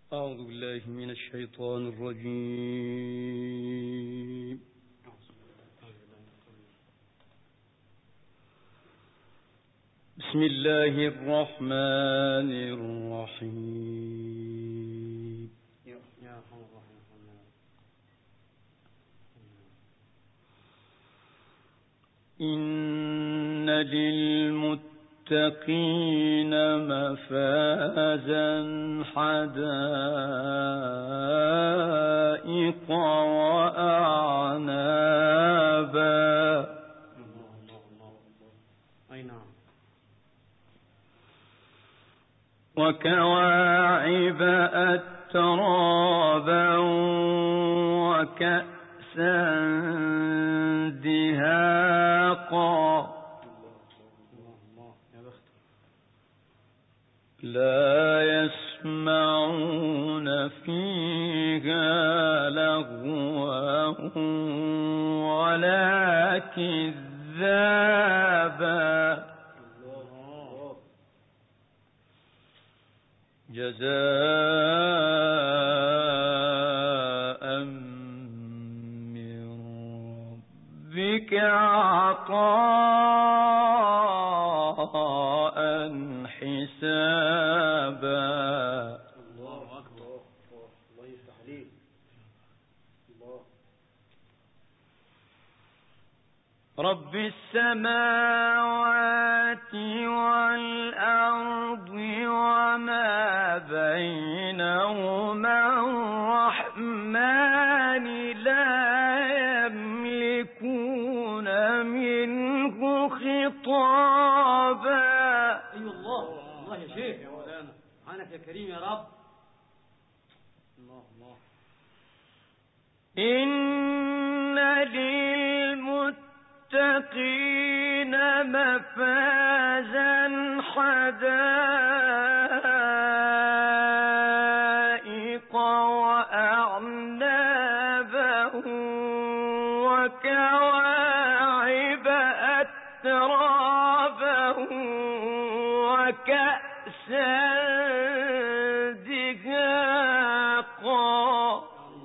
أعوذ بالله من الشيطان الرجيم. بسم الله الرحمن الرحيم. إن للمتقين مفازا حدائق وأعنابا وكواعب أترابا وكأسا دهاقا لا يسمعون فيها لغوا ولا كذابا جزاء من ربك عطاء حسابا. الله أكبر. الله يفتح عليك. الله. رب السماوات والأرض وما بينهما الرحمن لا يملكون منه خطابا. أيوة الله. الله يا شيخ يا مولانا، سبحانك يا كريم يا رب. الله الله. إن للمتقين مفازا حدائق وأعنابا وكواعب أترابا وكأسا دهاقا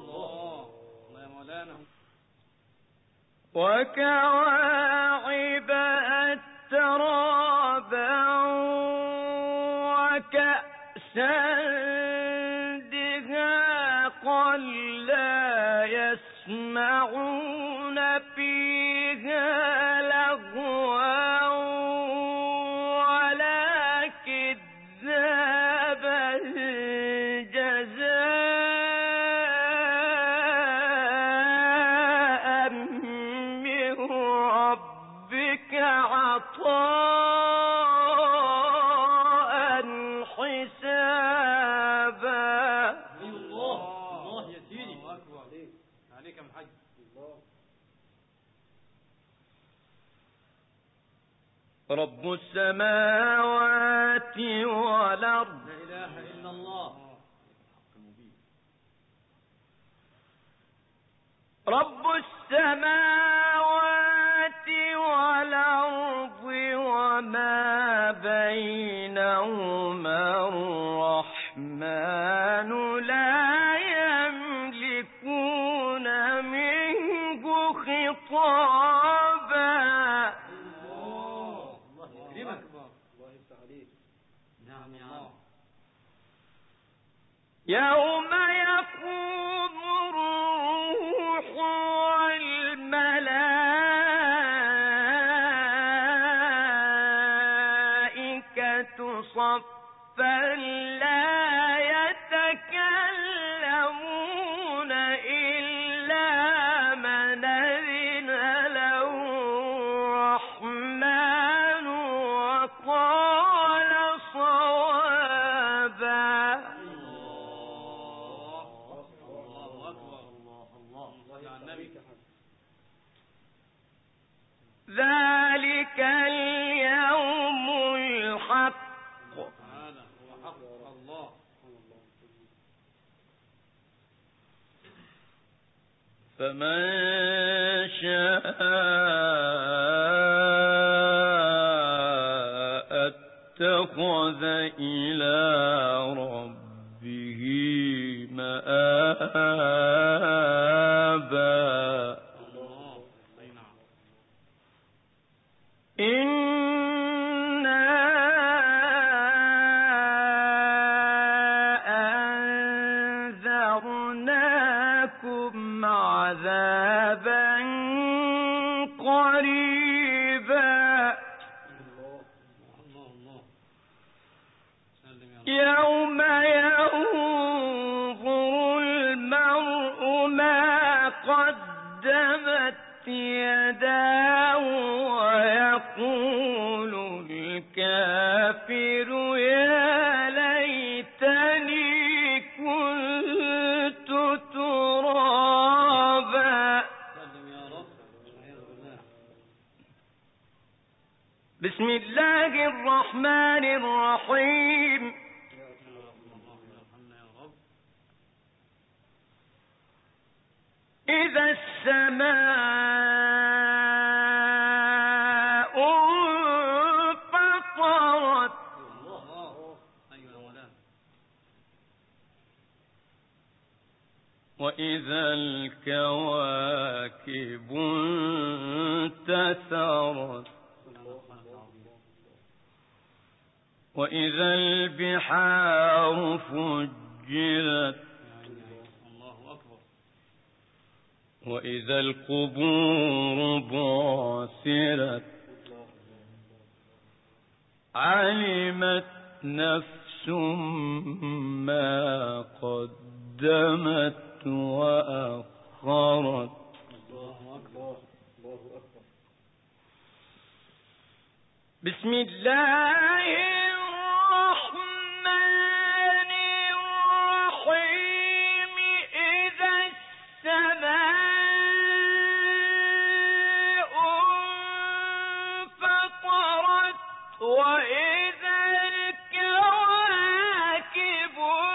وكواعب أترابا وكأسا دهاقا لا يسمعون فيها لغوا ولا كذابا جزاء من ربك عطاء حسابا. الله الله يا سيدي. الله أكبر عليك يا محج. الله. رب السماوات والأرض لا إله إلا الله. رب السماوات والأرض وما بينهما الرحمن لا يملكون منه خطابا. الله يكرمك. الله يفتح عليك. نعم يا رب. يوم يقوم الروح والملائكة صفا لا يتكلمون إلا من أذن له الرحمن وقال صوابا. ذلك اليوم الحق. هذا هو حق الله. فمن شاء اتخذ إلى ربه ربه مآبا إنا أنذرناكم عذابا قريبا يوم ينظر المرء ما قدمت يداه ويقول الكافر يا ليتني كنت ترابا. بسم الله الرحمن الرحيم. إذا السماء انفطرت وإذا الكواكب انتثرت وإذا البحار فجرت وإذا القبور بعثرت علمت نفس ما قدمت وأخرت. بسم الله الرحمن الرحيم. إذا السماء انفطرت وإذا الكواكب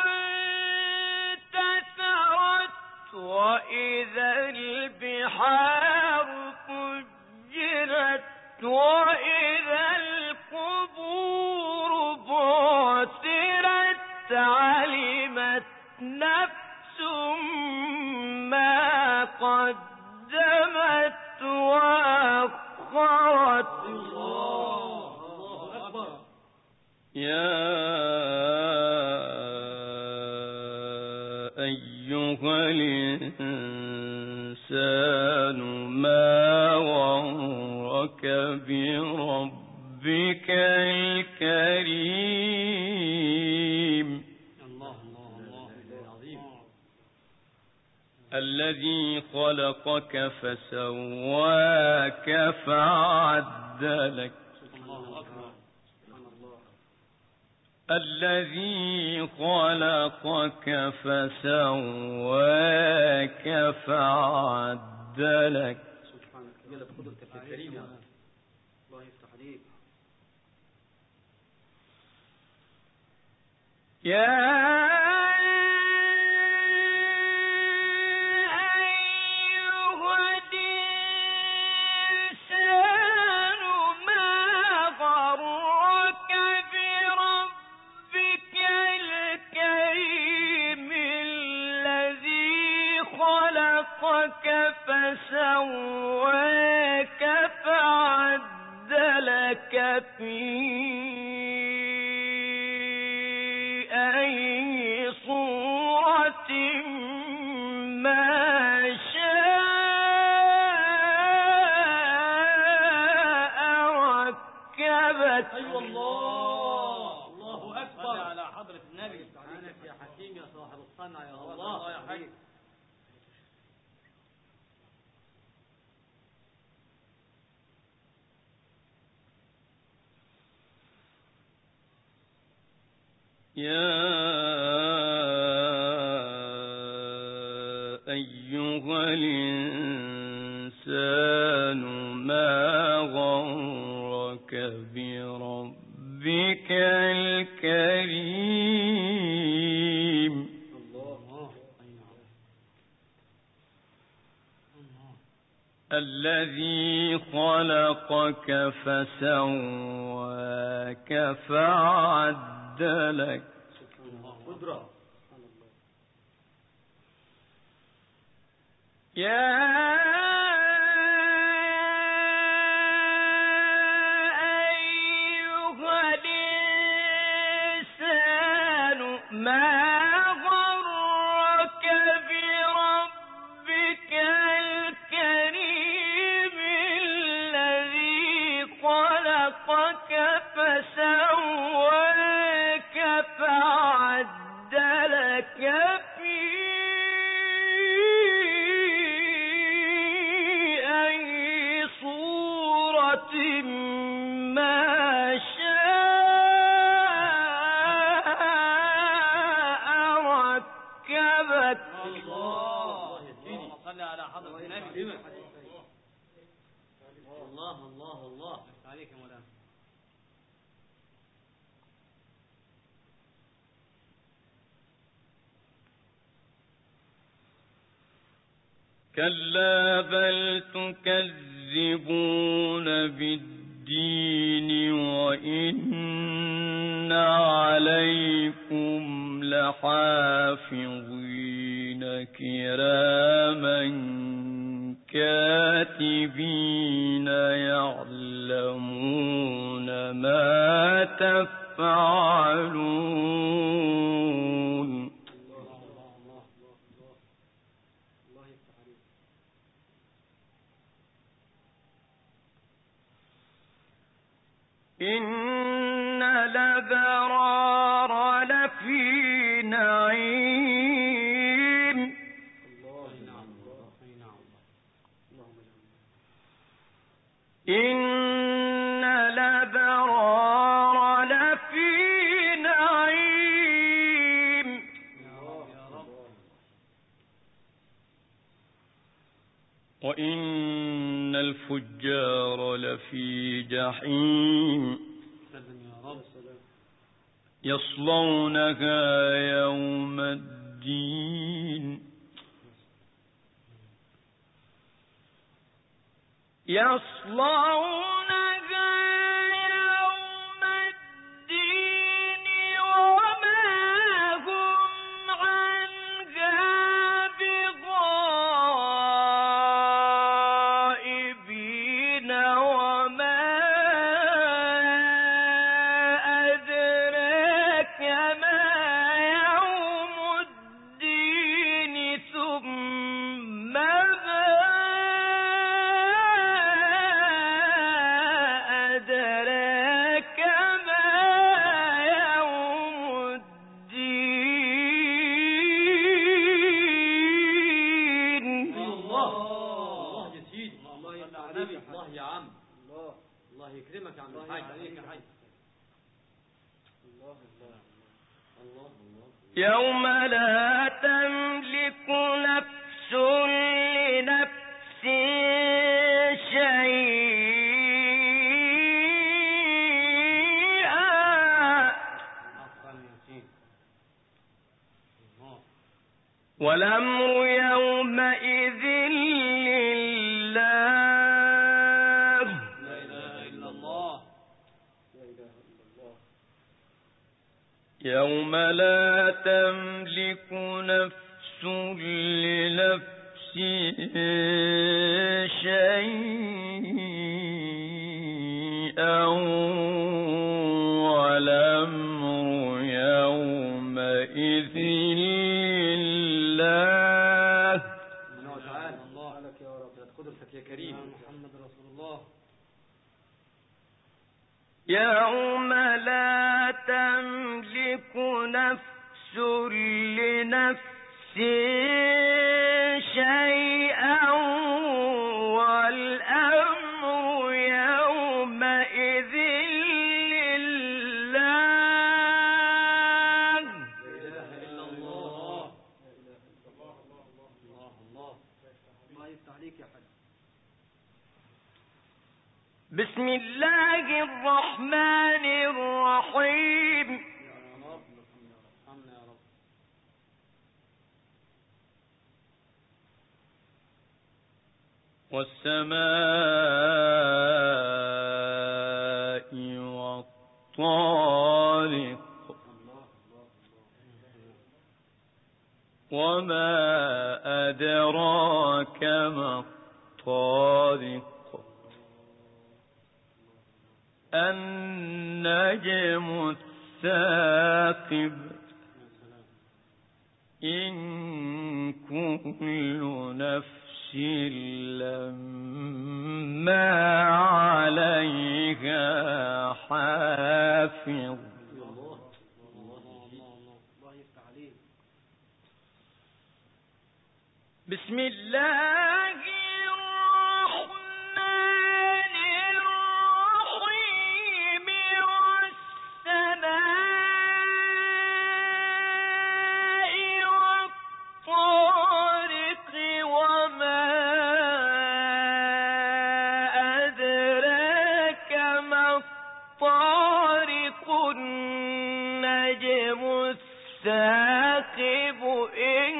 انتثرت وإذا البحار فجرت وإذا القبور بعثرت علمت نفس ما قدمت وأخرت. الله أكبر. يا أيها الإنسان ما غرك بربك الكريم الذي خلقك فسواك فعدلك الذي خلقك فسواك فعدلك. سبحانك جل بقدرتك الكريمة. الله يفتح عليك. يا فسواك فعدلك في أي صورة ما شاء ركبك. أيوة الله. الله أكبر. على حضرة النبي. سبحانك يا حكيم يا صاحب الصنع يا الله يا حي. يا أيها الإنسان ما غرك بربك الكريم الذي خلقك فسواك فعدلك كلا بل تكذبون بالدين وإن عليكم لحافظين كراما كاتبين يعلمون ما تفعلون. إن الأبرار لفي نعيم إن الأبرار لفي نعيم وإن الفجار لفي جحيم يصلونها يوم الدين يصلونها يوم الدين وما هم عنها بغائبين وما أدراك ما يوم الدين ثم يوم لا تملك نفس لنفس شيئا والأمر يومئذ لله. يوم لا تملك نفس لنفس شيئا والأمر يومئذ لله. الله تعالى الله لك يا رب قدرتك يا كريم محمد رسول الله. يوم لا تملك نفس لنفس شيئا والأمر يومئذ لله. لا إله إلا الله. الله يفتح عليك يا حاج. بسم الله الرحمن الرحيم. يا رب ارحمنا يا رب. والسماء والطارق وما أدراك ما الطارق النجم الثاقب إن كل نفس لما عليها حافظ. بسم الله الرحمن الرحيم والسماء والطارق وما أدراك ما الطارق النجم الثاقب إن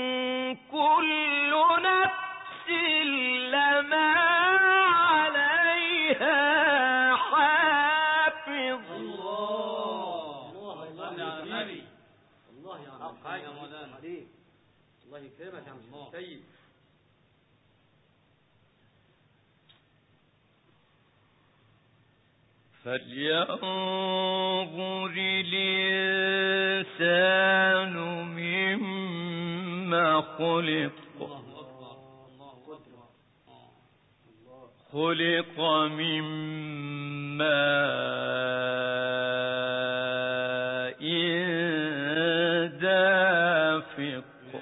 كل نفس لما عليها حافظ. الله يا نبي، الله يا حاج يا مولانا، الله يكرمك يا عم السيد. فلينظر الإنسان مما خلق خلق من ماء دافق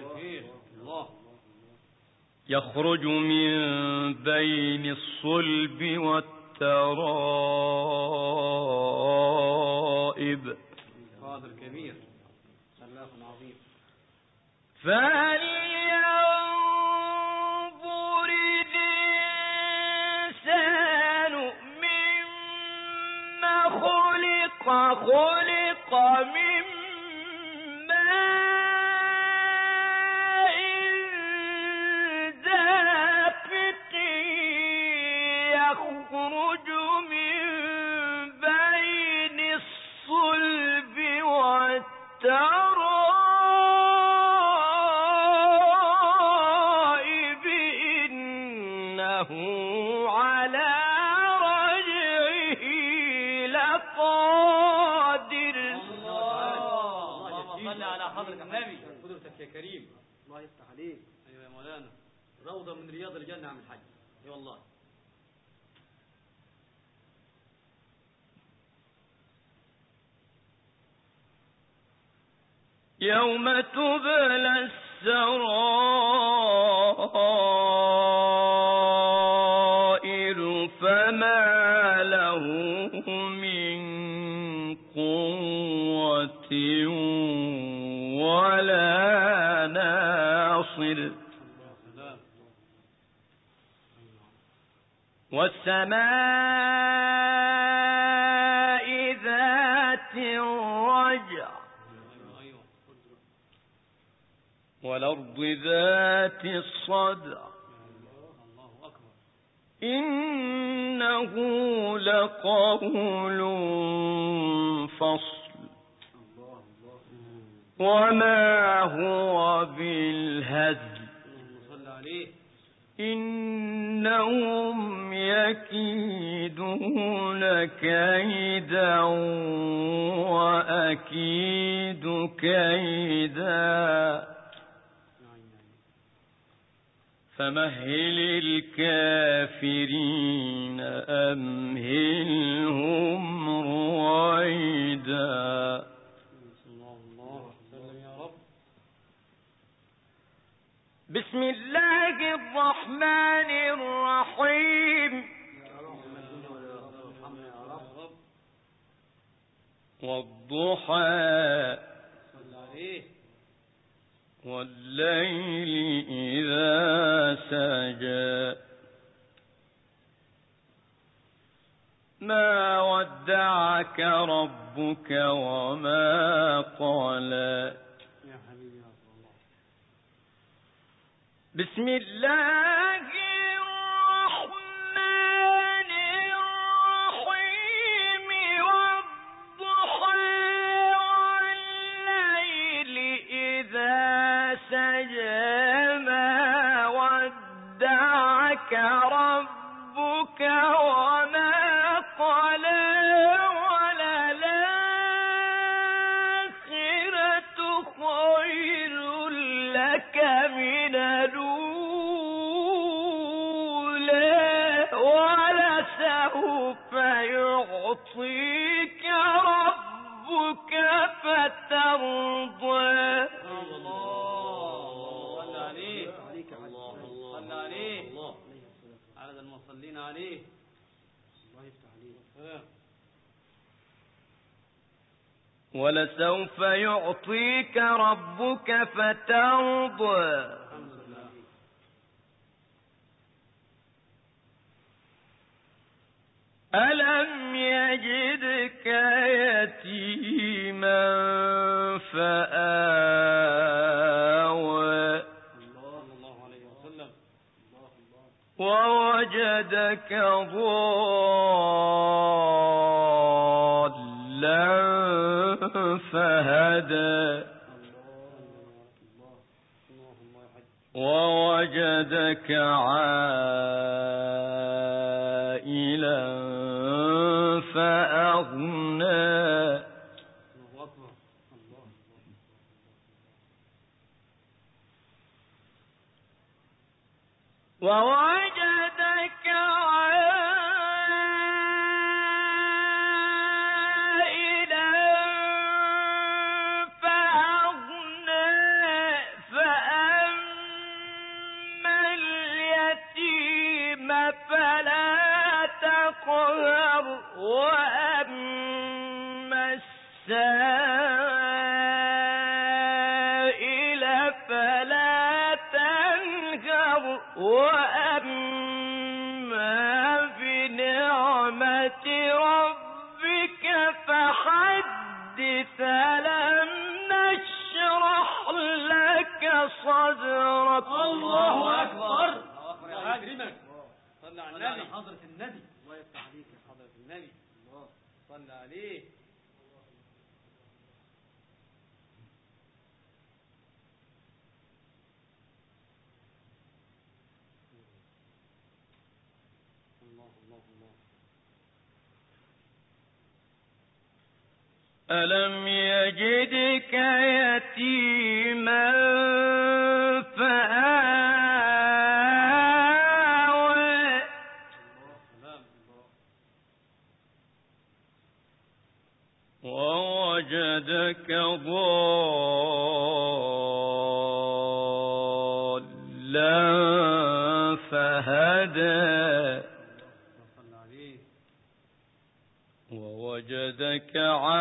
يخرج من بين الصلب والترائب. قادر كبير خلاق عظيم. فلينظر الإنسان مما خلق خلق من ماء دافق يخرج من بين الصلب والترائب إنه على رجعه لقادر. الله صل على حضرة النبي قدرتك يا كريم. الله يفتح عليك. ايوه يا مولانا، روضة من رياض الجنة يا عم الحاج. اي والله. يوم تبلى السرائر فما له من قوة ولا ناصر. والسماء ذات الرجع والأرض ذات الصدع إنه لقول فصل وما هو بالهزل إنهم يكيدون كيدا وأكيد كيدا فمهل الكافرين أمهلهم رويدا. بسم الله الرحمن الرحيم. والضحى والليل إذا سجى ما ودعك ربك وما قلى. بسم الله الرحمن الرحيم. والضحى والليل إذا سجى ربك وما قلى وللآخرة خير لك من الأولى ولسوف يعطيك ربك فترضى. عدد المصلين عليه. الله يفتح عليه. ولسوف يعطيك ربك فترضى. ألم يجدك يتيما فآوى ووجدك ضالا فهدى ووجدك عائلا فأغنى ووجدك عائلا فأغنى فأما اليتيم فلا تقهر وأما السائل فلا تنهر وأما بنعمة ربك فحدث. ألم نشرح لك صدرك. الله أكبر. يا أكرمك. صلى على النبي. حضرة النبي. الله يفتح عليك يا حضرة النبي. الله صلى عليه. ألم يجدك يتيما فآوى ووجدك ضالا فهدى ووجدك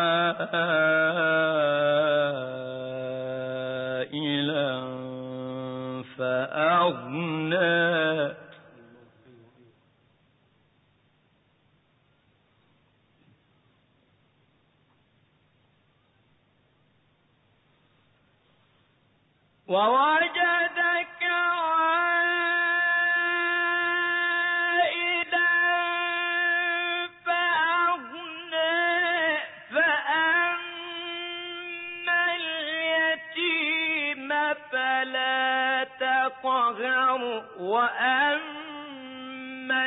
عائلا فأغنى ووجدك عائلا فأغنى فأما اليتيم فلا تقهر وأما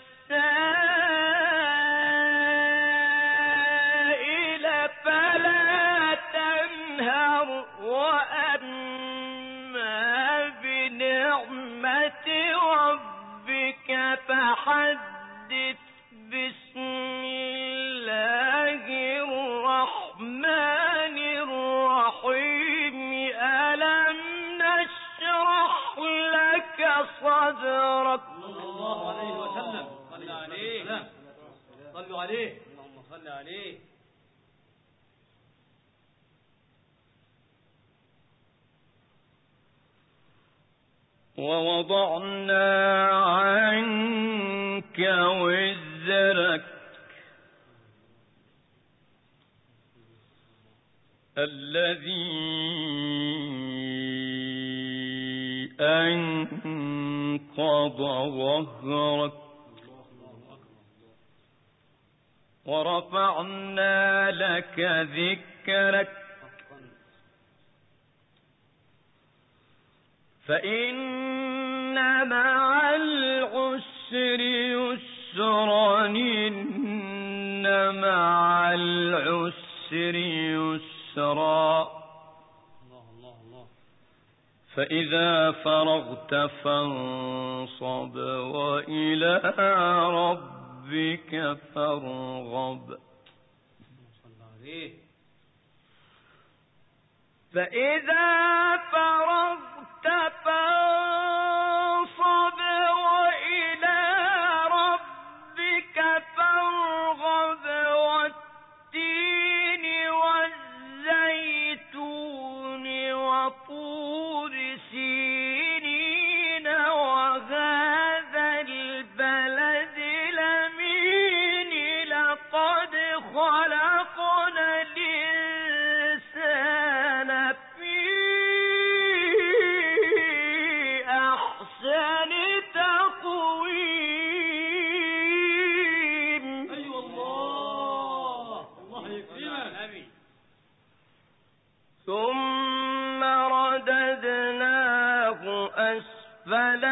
السائل فلا تنهر وأما بنعمة ربك فحدث. بسم الله الرحمن الرحيم. ألم نشرح لك صدرك. صلى الله عليه وسلم. صلى عليه. صلوا عليه. اللهم صل عليه. ووضعنا عنك وزرك الذي أنقض ظهرك ورفعنا لك ذكرك فإن مع العسر مع العسر يسرا فإذا فرغت فانصب وإلى ربك فارغب فإذا فرغت فانصب وإلى ربك فارغب والتين والزيتون وطور سينين وهذا البلد الأمين لقد خلقنا الإنسان في أحسن تقويم. أيوة الله يكرمك. ثم رددناه أسفل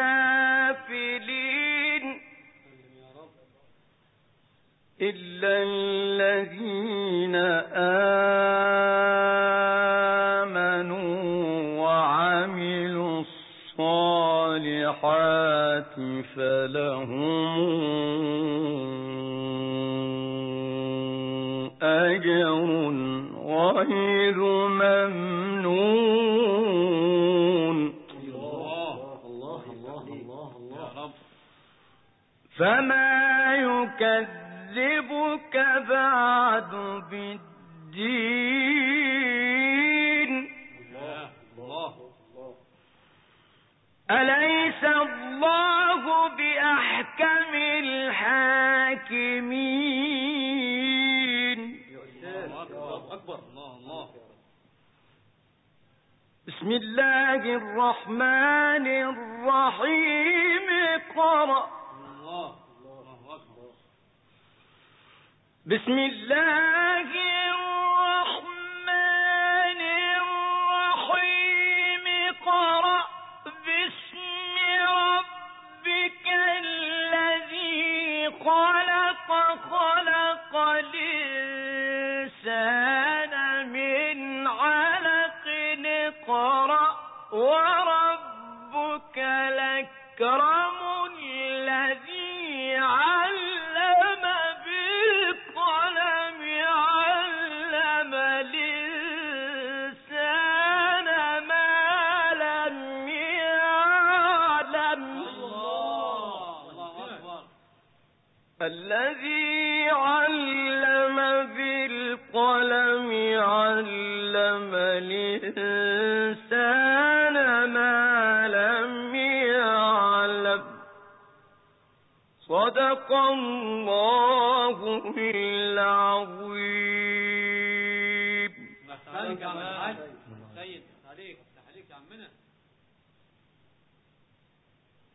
سافلين إلا الذين آمنوا وعملوا الصالحات فلهم أجر غير ممنون. الله فما يكذبك بعد بالدين أليس الله بأحكم الحاكمين. أكبر. الله بسم الله الرحمن الرحيم اقرأ. بسم الله الرحمن الرحيم اقرأ باسم ربك الذي خلق الإنسان من علق اقرأ وربك الأكرم الذي علم بالقلم علم الإنسان ما لم يعلم. الذي علم بالقلم علم الإنسان ما لم يعلم. صدق الله العظيم.